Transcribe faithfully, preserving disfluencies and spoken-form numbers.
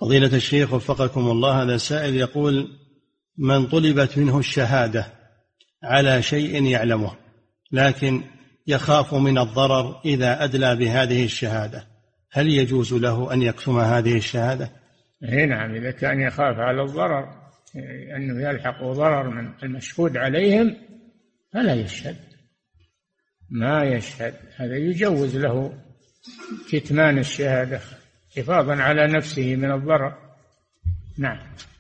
فضيلة الشيخ وفقكم الله، هذا سائل يقول: من طلبت منه الشهادة على شيء يعلمه لكن يخاف من الضرر إذا أدلى بهذه الشهادة، هل يجوز له أن يكتم هذه الشهادة؟ نعم، إذا كان يخاف على الضرر أنه يلحق ضرر من المشهود عليهم فلا يشهد، ما يشهد، هذا يجوز له كتمان الشهادة حفاظا على نفسه من الضرر. نعم.